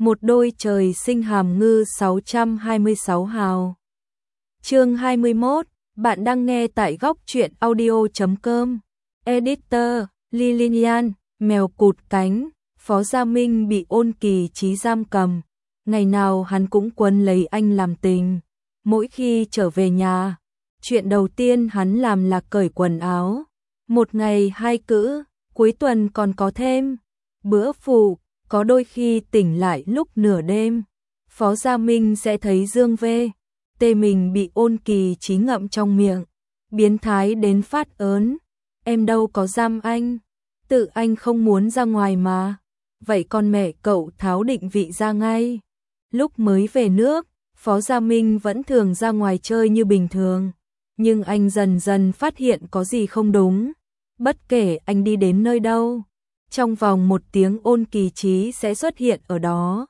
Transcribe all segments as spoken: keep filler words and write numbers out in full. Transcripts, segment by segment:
Một đôi trời sinh hàm ngư sáu trăm hai mươi sáu hào. Chương hai mươi mốt, bạn đang nghe tại góc truyện audio chấm com. Editor, Lilian, mèo cụt cánh, Phó Gia Minh bị Ôn Kỳ Chí giam cầm. Ngày nào hắn cũng quấn lấy anh làm tình. Mỗi khi trở về nhà, chuyện đầu tiên hắn làm là cởi quần áo. Một ngày hai cữ, cuối tuần còn có thêm bữa phụ, có đôi khi tỉnh lại lúc nửa đêm. Phó Gia Minh sẽ thấy Dương Vê, tê mình bị Ôn Kỳ Chí ngậm trong miệng, biến thái đến phát ớn. Em đâu có giam anh, tự anh không muốn ra ngoài mà. Vậy con mẹ cậu tháo định vị ra ngay. Lúc mới về nước, Phó Gia Minh vẫn thường ra ngoài chơi như bình thường, nhưng anh dần dần phát hiện có gì không đúng. Bất kể anh đi đến nơi đâu, trong vòng một tiếng Ôn Kỳ Chí sẽ xuất hiện ở đó.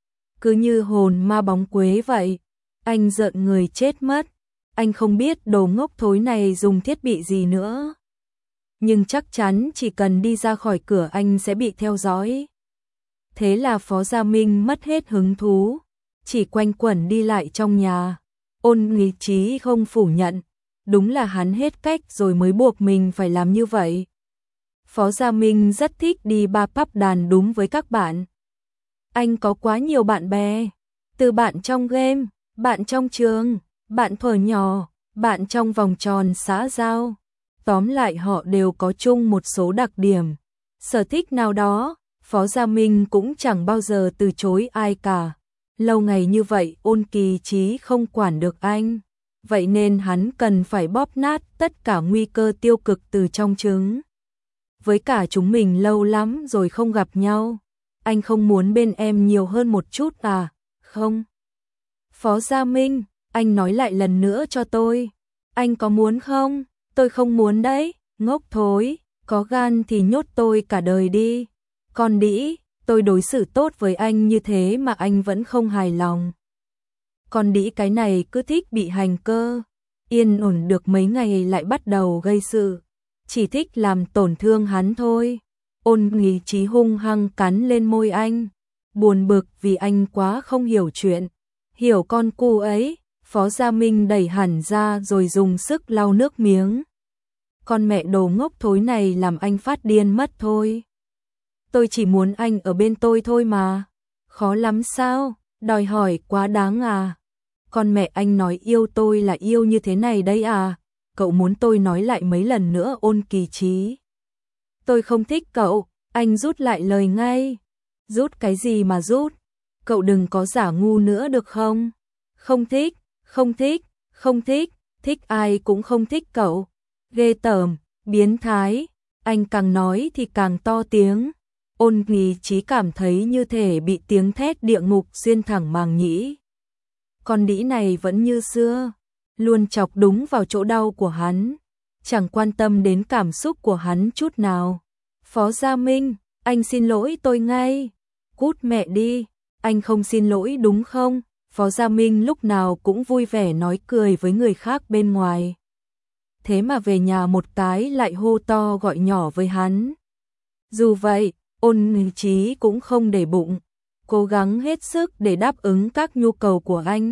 Cứ như hồn ma bóng quế vậy, anh giận người chết mất. Anh không biết đồ ngốc thối này dùng thiết bị gì nữa, nhưng chắc chắn chỉ cần đi ra khỏi cửa anh sẽ bị theo dõi. Thế là Phó Gia Minh mất hết hứng thú, chỉ quanh quẩn đi lại trong nhà. Ôn Kỳ Chí không phủ nhận, đúng là hắn hết cách rồi mới buộc mình phải làm như vậy. Phó Gia Minh rất thích đi bar pub đàn đúng với các bạn. Anh có quá nhiều bạn bè, từ bạn trong game, bạn trong trường, bạn thuở nhỏ, bạn trong vòng tròn xã giao. Tóm lại họ đều có chung một số đặc điểm, sở thích nào đó. Phó Gia Minh cũng chẳng bao giờ từ chối ai cả. Lâu ngày như vậy Ôn Kỳ Chí không quản được anh, vậy nên hắn cần phải bóp nát tất cả nguy cơ tiêu cực từ trong trứng. Với cả chúng mình lâu lắm rồi không gặp nhau, anh không muốn bên em nhiều hơn một chút à? Không. Phó Gia Minh, anh nói lại lần nữa cho tôi. Anh có muốn không? Tôi không muốn đấy, ngốc thối, có gan thì nhốt tôi cả đời đi. Con đĩ, tôi đối xử tốt với anh như thế mà anh vẫn không hài lòng. Con đĩ cái này cứ thích bị hành cơ, yên ổn được mấy ngày lại bắt đầu gây sự, chỉ thích làm tổn thương hắn thôi. Ôn Kỳ Chí hung hăng cắn lên môi anh, buồn bực vì anh quá không hiểu chuyện. Hiểu con cu ấy. Phó Gia Minh đẩy hẳn ra rồi dùng sức lau nước miếng. Con mẹ đồ ngốc thối này làm anh phát điên mất thôi. Tôi chỉ muốn anh ở bên tôi thôi mà. Khó lắm sao? Đòi hỏi quá đáng à? Con mẹ anh nói yêu tôi là yêu như thế này đấy à? Cậu muốn tôi nói lại mấy lần nữa Ôn Kỳ Chí? Tôi không thích cậu, anh rút lại lời ngay. Rút cái gì mà rút? Cậu đừng có giả ngu nữa được không? Không thích, không thích, không thích, thích ai cũng không thích cậu. Ghê tởm, biến thái, anh càng nói thì càng to tiếng. Ôn Kỳ Chí cảm thấy như thể bị tiếng thét địa ngục xuyên thẳng màng nhĩ. Con đĩ này vẫn như xưa, luôn chọc đúng vào chỗ đau của hắn, chẳng quan tâm đến cảm xúc của hắn chút nào. Phó Gia Minh, anh xin lỗi tôi ngay. Cút mẹ đi, anh không xin lỗi đúng không? Phó Gia Minh lúc nào cũng vui vẻ nói cười với người khác bên ngoài. Thế mà về nhà một cái lại hô to gọi nhỏ với hắn. Dù vậy, Ôn Kỳ Chí cũng không để bụng, cố gắng hết sức để đáp ứng các nhu cầu của anh.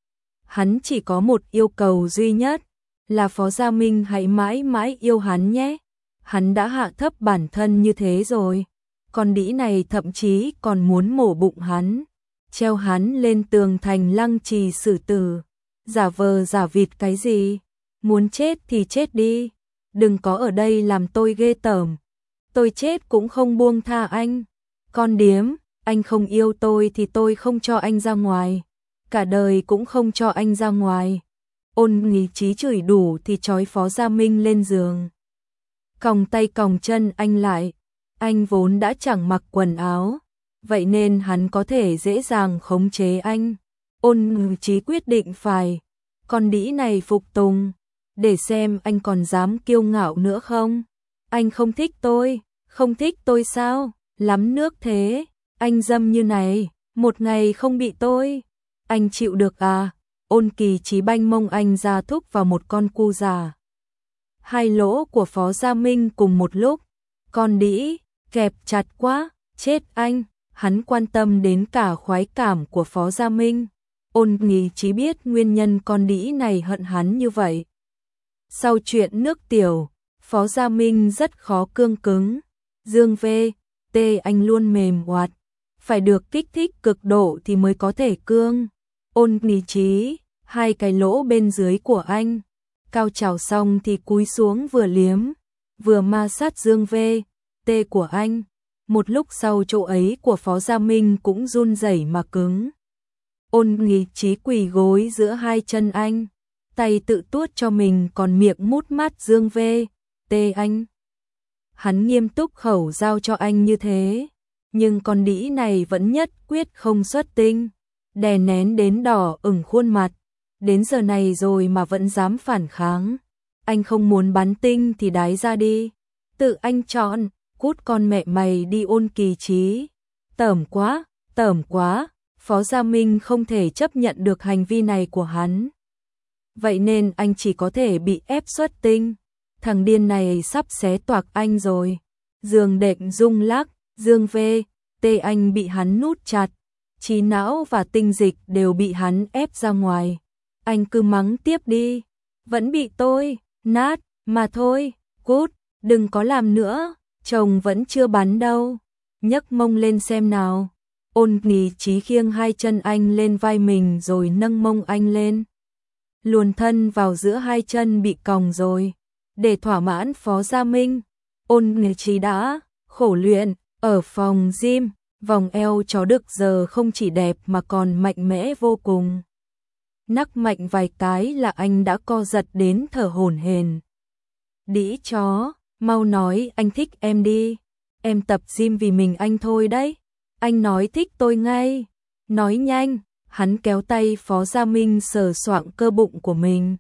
Hắn chỉ có một yêu cầu duy nhất, là Phó Gia Minh hãy mãi mãi yêu hắn nhé. Hắn đã hạ thấp bản thân như thế rồi, con đĩ này thậm chí còn muốn mổ bụng hắn, treo hắn lên tường thành Lăng Trì xử tử. Giả vờ giả vịt cái gì? Muốn chết thì chết đi, đừng có ở đây làm tôi ghê tởm. Tôi chết cũng không buông tha anh. Con điếm, anh không yêu tôi thì tôi không cho anh ra ngoài, cả đời cũng không cho anh ra ngoài. Ôn Kỳ Chí chửi đủ thì trói Phó Gia Minh lên giường, còng tay còng chân anh lại. Anh vốn đã chẳng mặc quần áo, vậy nên hắn có thể dễ dàng khống chế anh. Ôn Kỳ Chí quyết định phải con đĩ này phục tùng, để xem anh còn dám kiêu ngạo nữa không. Anh không thích tôi, không thích tôi sao? Lắm nước thế, anh dâm như này, một ngày không bị tôi, anh chịu được à? Ôn Kỳ Chí banh mông anh ra thúc vào một con cu già. Hai lỗ của Phó Gia Minh cùng một lúc, con đĩ, kẹp chặt quá, chết anh. hắn quan tâm đến cả khoái cảm của Phó Gia Minh. Ôn Nghị Chí biết nguyên nhân con đĩ này hận hắn như vậy. Sau chuyện nước tiểu, Phó Gia Minh rất khó cương cứng. Dương V, T anh luôn mềm oạt, phải được kích thích cực độ thì mới có thể cương. Ôn Nghị Chí, hai cái lỗ bên dưới của anh. Cao trào xong thì cúi xuống vừa liếm, vừa ma sát Dương V, T của anh. Một lúc sau chỗ ấy của Phó Gia Minh cũng run rẩy mà cứng. Ôn Nghị Chí quỳ gối giữa hai chân anh, tay tự tuốt cho mình còn miệng mút mát Dương V, T anh. Hắn nghiêm túc khẩu giao cho anh như thế, nhưng con đĩ này vẫn nhất quyết không xuất tinh, đè nén đến đỏ ửng khuôn mặt. Đến giờ này rồi mà vẫn dám phản kháng. Anh không muốn bắn tinh thì đái ra đi. Tự anh chọn, cút con mẹ mày đi. Ôn Kỳ Chí. Tởm quá, tởm quá. Phó Gia Minh không thể chấp nhận được hành vi này của hắn. Vậy nên anh chỉ có thể bị ép xuất tinh. Thằng điên này sắp xé toạc anh rồi. Giường đệm rung lắc, Dương V, T anh bị hắn nút chặt. Trí não và tinh dịch đều bị hắn ép ra ngoài. Anh cứ mắng tiếp đi. Vẫn bị tôi, nát, mà thôi, cút, đừng có làm nữa, chồng vẫn chưa bắn đâu. Nhấc mông lên xem nào. Ôn Nghị Chí khiêng hai chân anh lên vai mình rồi nâng mông anh lên. Luồn thân vào giữa hai chân bị còng rồi. Để thỏa mãn Phó Gia Minh, Ôn Nghị Chí đã khổ luyện ở phòng gym. Vòng eo chó đực giờ không chỉ đẹp mà còn mạnh mẽ vô cùng. Nắc mạnh vài cái là anh đã co giật đến thở hổn hển. Đĩ chó, mau nói anh thích em đi. Em tập gym vì mình anh thôi đấy. Anh nói thích tôi ngay. Nói nhanh, hắn kéo tay Phó Gia Minh sờ soạng cơ bụng của mình.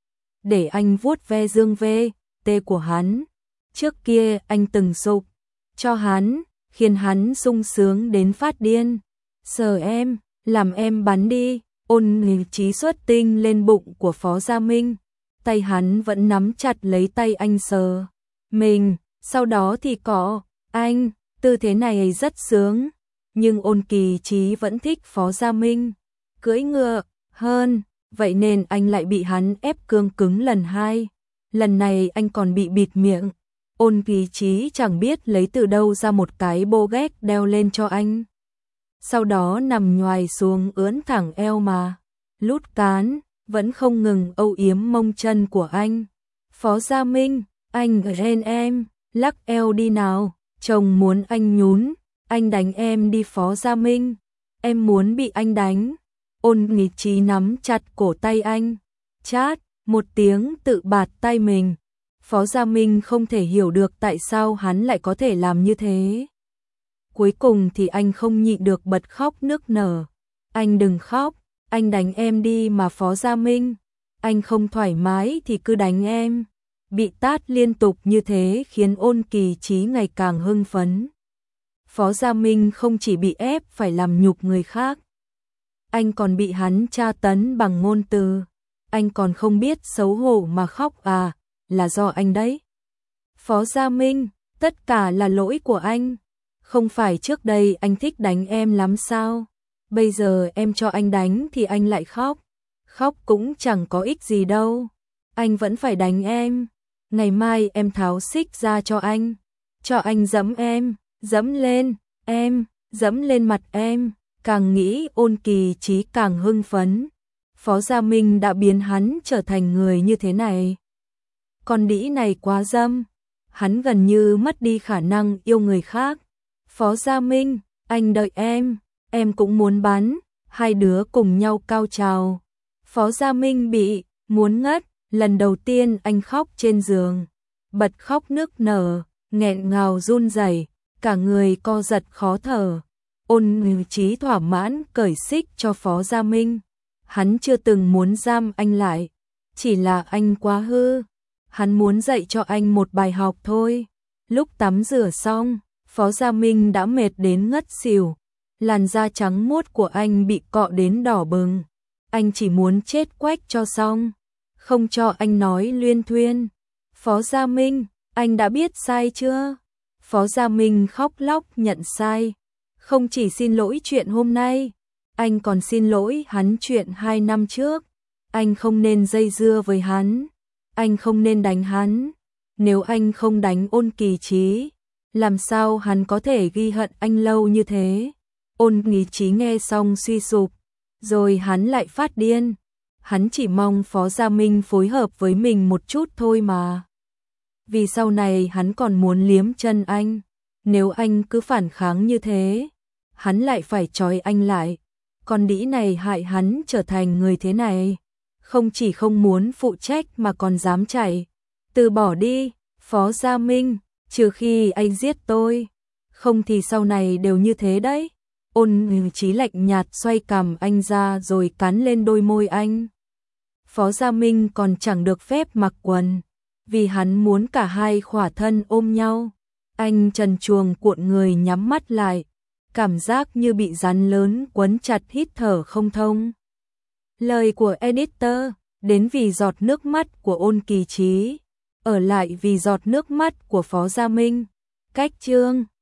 Để anh vuốt ve Dương V, T của hắn. Trước kia anh từng sục cho hắn, khiến hắn sung sướng đến phát điên. Sờ em, làm em bắn đi. Ôn Nghị Chí xuất tinh lên bụng của Phó Gia Minh. Tay hắn vẫn nắm chặt lấy tay anh sờ mình, sau đó thì cọ anh, tư thế này rất sướng. Nhưng Ôn Nghị Chí vẫn thích Phó Gia Minh cưỡi ngựa hơn, vậy nên anh lại bị hắn ép cương cứng lần hai. Lần này anh còn bị bịt miệng. Ôn Nghị Chí chẳng biết lấy từ đâu ra một cái bô ghét đeo lên cho anh. Sau đó nằm nhoài xuống ưỡn thẳng eo mà lút cán, vẫn không ngừng âu yếm mông chân của anh. Phó Gia Minh, anh ghen em, lắc eo đi nào, chồng muốn anh nhún, anh đánh em đi. Phó Gia Minh, em muốn bị anh đánh. Ôn Nghị Chí nắm chặt cổ tay anh, chát một tiếng tự bạt tay mình. Phó Gia Minh không thể hiểu được tại sao hắn lại có thể làm như thế. Cuối cùng thì anh không nhịn được bật khóc nức nở. Anh đừng khóc, anh đánh em đi mà Phó Gia Minh. Anh không thoải mái thì cứ đánh em. Bị tát liên tục như thế khiến Ôn Nghị Chí ngày càng hưng phấn. Phó Gia Minh không chỉ bị ép phải làm nhục người khác, anh còn bị hắn tra tấn bằng ngôn từ. Anh còn không biết xấu hổ mà khóc à, là do anh đấy. Phó Gia Minh, tất cả là lỗi của anh. Không phải trước đây anh thích đánh em lắm sao? Bây giờ em cho anh đánh thì anh lại khóc. Khóc cũng chẳng có ích gì đâu. Anh vẫn phải đánh em. Ngày mai em tháo xích ra cho anh. Cho anh giẫm em, giẫm lên, em, giẫm lên mặt em. Càng nghĩ Ôn Nghị Chí càng hưng phấn. Phó Gia Minh đã biến hắn trở thành người như thế này. Con đĩ này quá dâm. Hắn gần như mất đi khả năng yêu người khác. Phó Gia Minh, anh đợi em, em cũng muốn bắn. Hai đứa cùng nhau cao trào. Phó Gia Minh bị muốn ngất. Lần đầu tiên anh khóc trên giường, bật khóc nức nở, nghẹn ngào run rẩy, cả người co giật khó thở. Ôn Nghị Chí thỏa mãn cởi xích cho Phó Gia Minh. Hắn chưa từng muốn giam anh lại, chỉ là anh quá hư. Hắn muốn dạy cho anh một bài học thôi. Lúc tắm rửa xong, Phó Gia Minh đã mệt đến ngất xỉu. Làn da trắng muốt của anh bị cọ đến đỏ bừng. Anh chỉ muốn chết quách cho xong, không cho anh nói luyên thuyên. Phó Gia Minh, anh đã biết sai chưa? Phó Gia Minh khóc lóc nhận sai. Không chỉ xin lỗi chuyện hôm nay, anh còn xin lỗi hắn chuyện hai năm trước. Anh không nên dây dưa với hắn, anh không nên đánh hắn. Nếu anh không đánh Ôn Kỳ Chí, làm sao hắn có thể ghi hận anh lâu như thế? Ôn Kỳ Chí nghe xong suy sụp, rồi hắn lại phát điên. Hắn chỉ mong Phó Gia Minh phối hợp với mình một chút thôi mà. Vì sau này hắn còn muốn liếm chân anh. Nếu anh cứ phản kháng như thế, hắn lại phải trói anh lại. Con đĩ này hại hắn trở thành người thế này. Không chỉ không muốn phụ trách mà còn dám chạy. Từ bỏ đi, Phó Gia Minh, trừ khi anh giết tôi. Không thì sau này đều như thế đấy. Ôn Chí lạnh nhạt xoay cằm anh ra rồi cắn lên đôi môi anh. Phó Gia Minh còn chẳng được phép mặc quần, vì hắn muốn cả hai khỏa thân ôm nhau. Anh trần truồng cuộn người nhắm mắt lại, cảm giác như bị rắn lớn quấn chặt hít thở không thông. Lời của editor, đến vì giọt nước mắt của Ôn Kỳ Chí, ở lại vì giọt nước mắt của Phó Gia Minh. Cách chương